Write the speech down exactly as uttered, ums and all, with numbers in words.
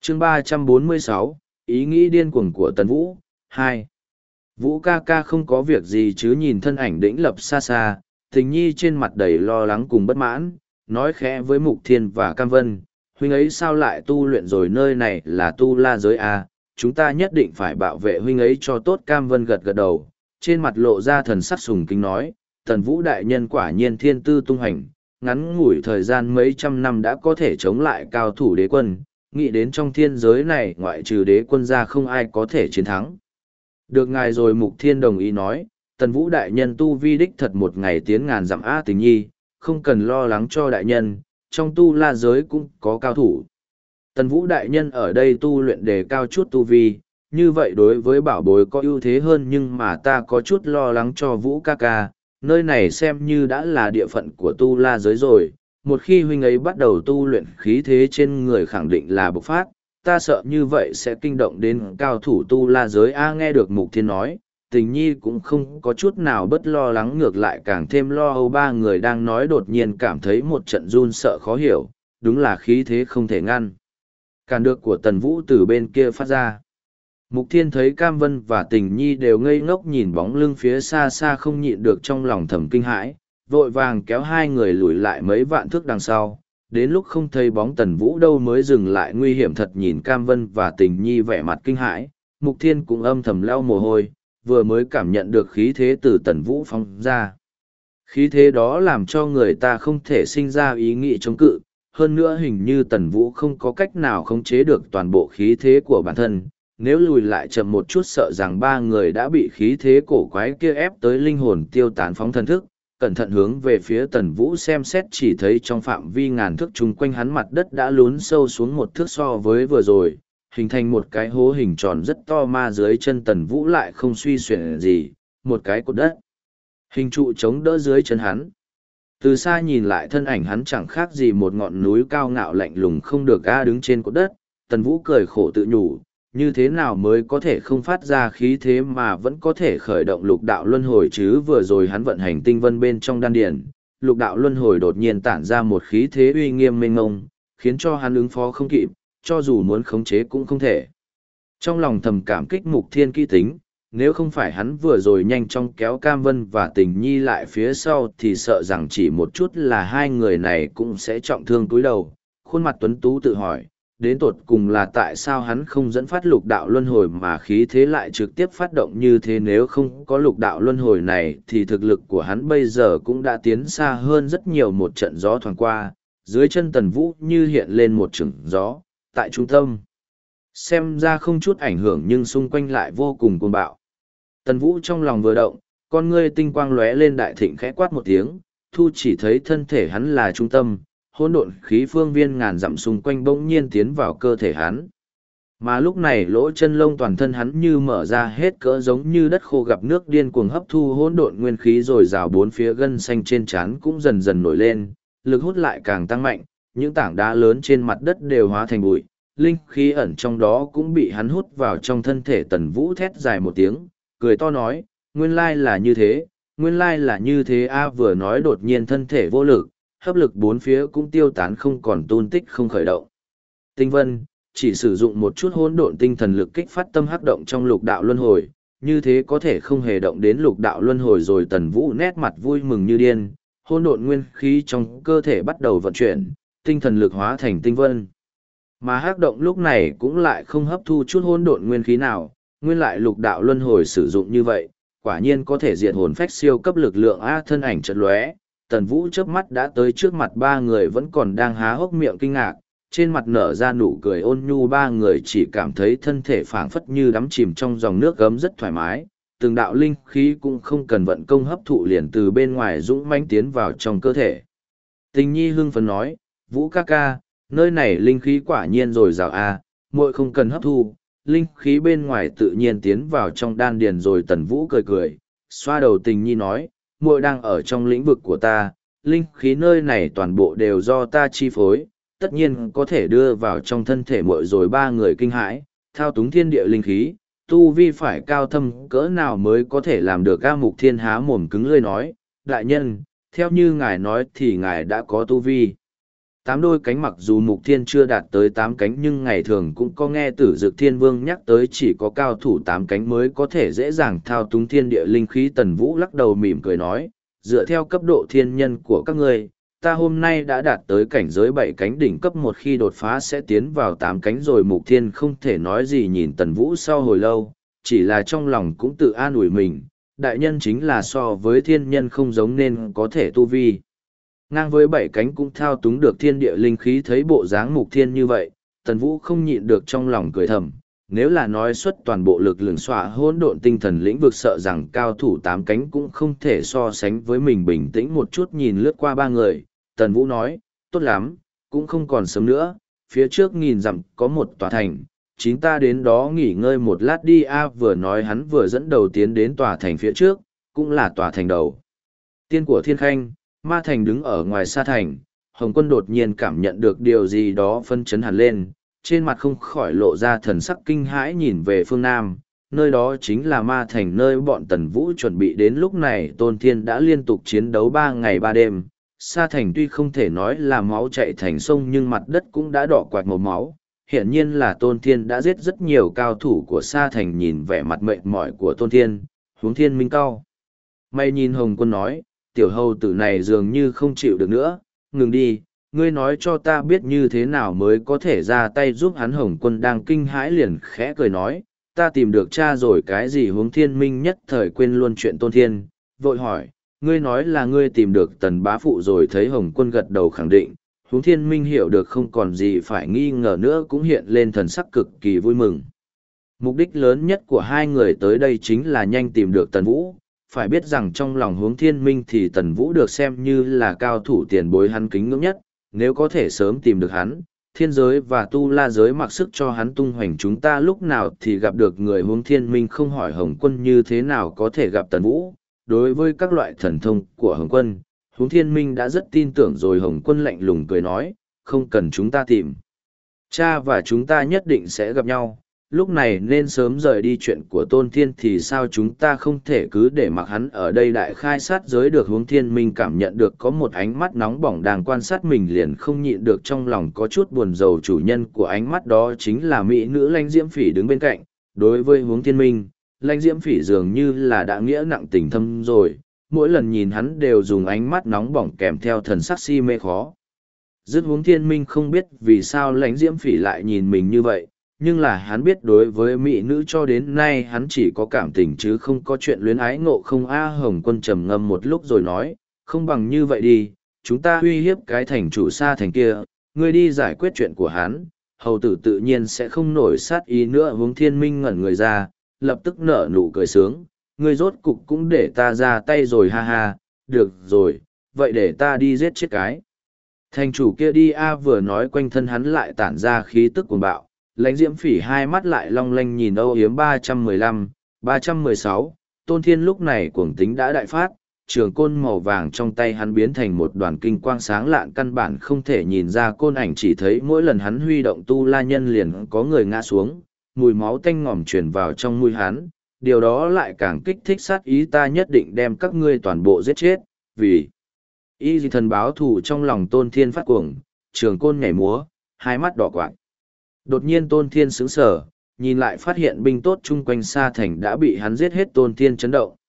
chương ba trăm bốn mươi sáu, ý nghĩ điên cuồng của Tần Vũ, hai. Vũ ca ca không có việc gì chứ nhìn thân ảnh đĩnh lập xa xa, tình nhi trên mặt đầy lo lắng cùng bất mãn, nói khẽ với Mục Thiên và Cam Vân, huynh ấy sao lại tu luyện rồi, nơi này là tu la giới à, chúng ta nhất định phải bảo vệ huynh ấy cho tốt. Cam Vân gật gật đầu, trên mặt lộ ra thần sắc sùng kính nói, Tần Vũ đại nhân quả nhiên thiên tư tung hành, ngắn ngủi thời gian mấy trăm năm đã có thể chống lại cao thủ đế quân, nghĩ đến trong thiên giới này ngoại trừ đế quân ra không ai có thể chiến thắng. Được ngài rồi. Mục Thiên đồng ý nói, Tần Vũ đại nhân tu vi đích thật một ngày tiến ngàn dặm á. Tình nhi, không cần lo lắng cho đại nhân, trong tu la giới cũng có cao thủ. Tần Vũ đại nhân ở đây tu luyện đề cao chút tu vi, như vậy đối với bảo bối có ưu thế hơn, nhưng mà ta có chút lo lắng cho Vũ ca ca, nơi này xem như đã là địa phận của tu la giới rồi, một khi huynh ấy bắt đầu tu luyện khí thế trên người khẳng định là bộc phát, ta sợ như vậy sẽ kinh động đến cao thủ tu la giới. A nghe được Mục Thiên nói, tình nhi cũng không có chút nào bất lo lắng, ngược lại càng thêm lo âu. Ba người đang nói đột nhiên cảm thấy một trận run sợ khó hiểu, đúng là khí thế không thể ngăn cản được của Tần Vũ từ bên kia phát ra. Mục Thiên thấy Cam Vân và Tình Nhi đều ngây ngốc nhìn bóng lưng phía xa xa, không nhịn được trong lòng thầm kinh hãi, vội vàng kéo hai người lùi lại mấy vạn thước đằng sau, đến lúc không thấy bóng Tần Vũ đâu mới dừng lại. Nguy hiểm thật. Nhìn Cam Vân và Tình Nhi vẻ mặt kinh hãi, Mục Thiên cũng âm thầm lau mồ hôi, vừa mới cảm nhận được khí thế từ Tần Vũ phóng ra. Khí thế đó làm cho người ta không thể sinh ra ý nghĩ chống cự, hơn nữa hình như Tần Vũ không có cách nào khống chế được toàn bộ khí thế của bản thân. Nếu lùi lại chậm một chút sợ rằng ba người đã bị khí thế cổ quái kia ép tới linh hồn tiêu tán phóng thần thức. Cẩn thận hướng về phía Tần Vũ xem xét, chỉ thấy trong phạm vi ngàn thước chung quanh hắn mặt đất đã lún sâu xuống một thước so với vừa rồi, hình thành một cái hố hình tròn rất to, mà dưới chân Tần Vũ lại không suy xuyển gì, một cái cột đất hình trụ chống đỡ dưới chân hắn. Từ xa nhìn lại thân ảnh hắn chẳng khác gì một ngọn núi cao ngạo lạnh lùng không được a đứng trên cột đất. Tần Vũ cười khổ tự nhủ, như thế nào mới có thể không phát ra khí thế mà vẫn có thể khởi động lục đạo luân hồi chứ? Vừa rồi hắn vận hành tinh vân bên trong đan điển, lục đạo luân hồi đột nhiên tản ra một khí thế uy nghiêm mênh mông, khiến cho hắn ứng phó không kịp, cho dù muốn khống chế cũng không thể. Trong lòng thầm cảm kích Mục Thiên kỹ tính, nếu không phải hắn vừa rồi nhanh chóng kéo Cam Vân và Tình Nhi lại phía sau thì sợ rằng chỉ một chút là hai người này cũng sẽ trọng thương túi đầu. Khuôn mặt tuấn tú tự hỏi, đến tột cùng là tại sao hắn không dẫn phát lục đạo luân hồi mà khí thế lại trực tiếp phát động như thế? Nếu không có lục đạo luân hồi này thì thực lực của hắn bây giờ cũng đã tiến xa hơn rất nhiều. Một trận gió thoảng qua, dưới chân Tần Vũ như hiện lên một chừng gió, tại trung tâm xem ra không chút ảnh hưởng nhưng xung quanh lại vô cùng cuồng bạo. Tần Vũ trong lòng vừa động, con ngươi tinh quang lóe lên, đại thịnh khẽ quát một tiếng, thu chỉ thấy thân thể hắn là trung tâm, hỗn độn khí phương viên ngàn dặm xung quanh bỗng nhiên tiến vào cơ thể hắn. Mà lúc này lỗ chân lông toàn thân hắn như mở ra hết cỡ, giống như đất khô gặp nước, điên cuồng hấp thu hỗn độn nguyên khí rồi rào, bốn phía gân xanh trên trán cũng dần dần nổi lên, lực hút lại càng tăng mạnh, những tảng đá lớn trên mặt đất đều hóa thành bụi, linh khí ẩn trong đó cũng bị hắn hút vào trong thân thể. Tần Vũ thét dài một tiếng, cười to nói, nguyên lai là như thế, nguyên lai là như thế a. Vừa nói đột nhiên thân thể vô lực, hấp lực bốn phía cũng tiêu tán không còn tung tích, không khởi động. Tinh vân, chỉ sử dụng một chút hỗn độn tinh thần lực kích phát tâm hắc động trong lục đạo luân hồi, như thế có thể không hề động đến lục đạo luân hồi rồi. Tần Vũ nét mặt vui mừng như điên, hỗn độn nguyên khí trong cơ thể bắt đầu vận chuyển, tinh thần lực hóa thành tinh vân. Mà hắc động lúc này cũng lại không hấp thu chút hỗn độn nguyên khí nào, nguyên lại lục đạo luân hồi sử dụng như vậy, quả nhiên có thể diệt hồn phách siêu cấp lực lượng a. Thân ảnh chợt lóe, Tần Vũ chớp mắt đã tới trước mặt ba người vẫn còn đang há hốc miệng kinh ngạc, trên mặt nở ra nụ cười ôn nhu. Ba người chỉ cảm thấy thân thể phảng phất như đắm chìm trong dòng nước gấm rất thoải mái, từng đạo linh khí cũng không cần vận công hấp thụ liền từ bên ngoài dũng mãnh tiến vào trong cơ thể. Tình Nhi hưng phấn nói, Vũ ca ca, nơi này linh khí quả nhiên dồi dào a, muội không cần hấp thu, linh khí bên ngoài tự nhiên tiến vào trong đan điền rồi. Tần Vũ cười cười, xoa đầu Tình Nhi nói, muội đang ở trong lĩnh vực của ta, linh khí nơi này toàn bộ đều do ta chi phối, tất nhiên có thể đưa vào trong thân thể muội rồi. Ba người kinh hãi, thao túng thiên địa linh khí, tu vi phải cao thâm cỡ nào mới có thể làm được? A Mục Thiên há mồm cứng lưỡi nói, đại nhân, theo như ngài nói thì ngài đã có tu vi Tám đôi cánh mặc dù Mục Thiên chưa đạt tới tám cánh nhưng ngày thường cũng có nghe Tử Dực Thiên Vương nhắc tới chỉ có cao thủ tám cánh mới có thể dễ dàng thao túng thiên địa linh khí. Tần Vũ lắc đầu mỉm cười nói, dựa theo cấp độ thiên nhân của các ngươi, ta hôm nay đã đạt tới cảnh giới bảy cánh đỉnh cấp, một khi đột phá sẽ tiến vào tám cánh rồi. Mục Thiên không thể nói gì nhìn Tần Vũ sau hồi lâu, chỉ là trong lòng cũng tự an ủi mình, đại nhân chính là so với thiên nhân không giống nên có thể tu vi ngang với bảy cánh cũng thao túng được thiên địa linh khí. Thấy bộ dáng Mục Thiên như vậy, Tần Vũ không nhịn được trong lòng cười thầm, nếu là nói xuất toàn bộ lực lượng xóa hỗn độn tinh thần lĩnh vực sợ rằng cao thủ tám cánh cũng không thể so sánh với mình. Bình tĩnh một chút nhìn lướt qua ba người, Tần Vũ nói, tốt lắm, cũng không còn sớm nữa, phía trước nghìn dặm có một tòa thành, chính ta đến đó nghỉ ngơi một lát đi a. Vừa nói hắn vừa dẫn đầu tiến đến tòa thành phía trước, cũng là tòa thành đầu tiên của Thiên Khanh. Ma Thành đứng ở ngoài xa thành, Hồng Quân đột nhiên cảm nhận được điều gì đó phân chấn hẳn lên, trên mặt không khỏi lộ ra thần sắc kinh hãi nhìn về phương Nam, nơi đó chính là Ma Thành nơi bọn Tần Vũ chuẩn bị đến. Lúc này Tôn Thiên đã liên tục chiến đấu ba ngày ba đêm, Sa Thành tuy không thể nói là máu chạy thành sông nhưng mặt đất cũng đã đỏ quạt màu máu, hiển nhiên là Tôn Thiên đã giết rất nhiều cao thủ của Sa Thành. Nhìn vẻ mặt mệt mỏi của Tôn Thiên, Hướng Thiên Minh cao mày nhìn Hồng Quân nói, tiểu hầu tử này dường như không chịu được nữa, ngừng đi, ngươi nói cho ta biết như thế nào mới có thể ra tay giúp hắn. Hồng Quân đang kinh hãi liền khẽ cười nói, ta tìm được cha rồi. Cái gì? Hướng Thiên Minh nhất thời quên luôn chuyện Tôn Thiên, vội hỏi, ngươi nói là ngươi tìm được Tần bá phụ rồi? Thấy Hồng Quân gật đầu khẳng định, Hướng Thiên Minh hiểu được không còn gì phải nghi ngờ nữa, cũng hiện lên thần sắc cực kỳ vui mừng. Mục đích lớn nhất của hai người tới đây chính là nhanh tìm được Tần Vũ. Phải biết rằng trong lòng Hướng Thiên Minh thì Tần Vũ được xem như là cao thủ tiền bối hắn kính ngưỡng nhất, nếu có thể sớm tìm được hắn, thiên giới và tu la giới mặc sức cho hắn tung hoành. Chúng ta lúc nào thì gặp được người? Hướng Thiên Minh không hỏi Hồng Quân như thế nào có thể gặp Tần Vũ. Đối với các loại thần thông của Hồng Quân, Hướng Thiên Minh đã rất tin tưởng rồi. Hồng Quân lạnh lùng cười nói, không cần chúng ta tìm, cha và chúng ta nhất định sẽ gặp nhau. Lúc này nên sớm rời đi, chuyện của Tôn Thiên thì sao chúng ta không thể cứ để mặc hắn ở đây đại khai sát giới được. Hướng Thiên Minh cảm nhận được có một ánh mắt nóng bỏng đang quan sát mình liền không nhịn được trong lòng có chút buồn rầu. Chủ nhân của ánh mắt đó chính là mỹ nữ Lãnh Diễm Phỉ đứng bên cạnh. Đối với Hướng Thiên Minh, Lãnh Diễm Phỉ dường như là đã nghĩa nặng tình thâm rồi, mỗi lần nhìn hắn đều dùng ánh mắt nóng bỏng kèm theo thần sắc si mê khó dứt. Hướng Thiên Minh không biết vì sao Lãnh Diễm Phỉ lại nhìn mình như vậy, nhưng là hắn biết đối với mỹ nữ cho đến nay hắn chỉ có cảm tình chứ không có chuyện luyến ái ngộ không a. Hồng Quân trầm ngâm một lúc rồi nói, không bằng như vậy đi, chúng ta uy hiếp cái thành chủ Sa Thành kia, ngươi đi giải quyết chuyện của hắn, hầu tử tự nhiên sẽ không nổi sát ý nữa. Hướng Thiên Minh ngẩn người ra, lập tức nở nụ cười sướng, ngươi rốt cục cũng để ta ra tay rồi ha ha, được rồi, vậy để ta đi giết chết cái thành chủ kia đi a. Vừa nói quanh thân hắn lại tản ra khí tức cuồng bạo. Lãnh Diễm Phỉ hai mắt lại long lanh nhìn âu yếm. Ba trăm mười lăm, ba trăm mười sáu, Tôn Thiên lúc này cuồng tính đã đại phát, trường côn màu vàng trong tay hắn biến thành một đoàn kinh quang sáng lạn, căn bản không thể nhìn ra côn ảnh, chỉ thấy mỗi lần hắn huy động tu la nhân liền có người ngã xuống, mùi máu tanh ngòm truyền vào trong mũi hắn, điều đó lại càng kích thích sát ý. Ta nhất định đem các ngươi toàn bộ giết chết, vì y dị thần báo thù. Trong lòng Tôn Thiên phát cuồng, trường côn nhảy múa, hai mắt đỏ quạng. Đột nhiên Tôn Thiên sững sờ, nhìn lại phát hiện binh tốt chung quanh Sa Thành đã bị hắn giết hết. Tôn Thiên chấn động,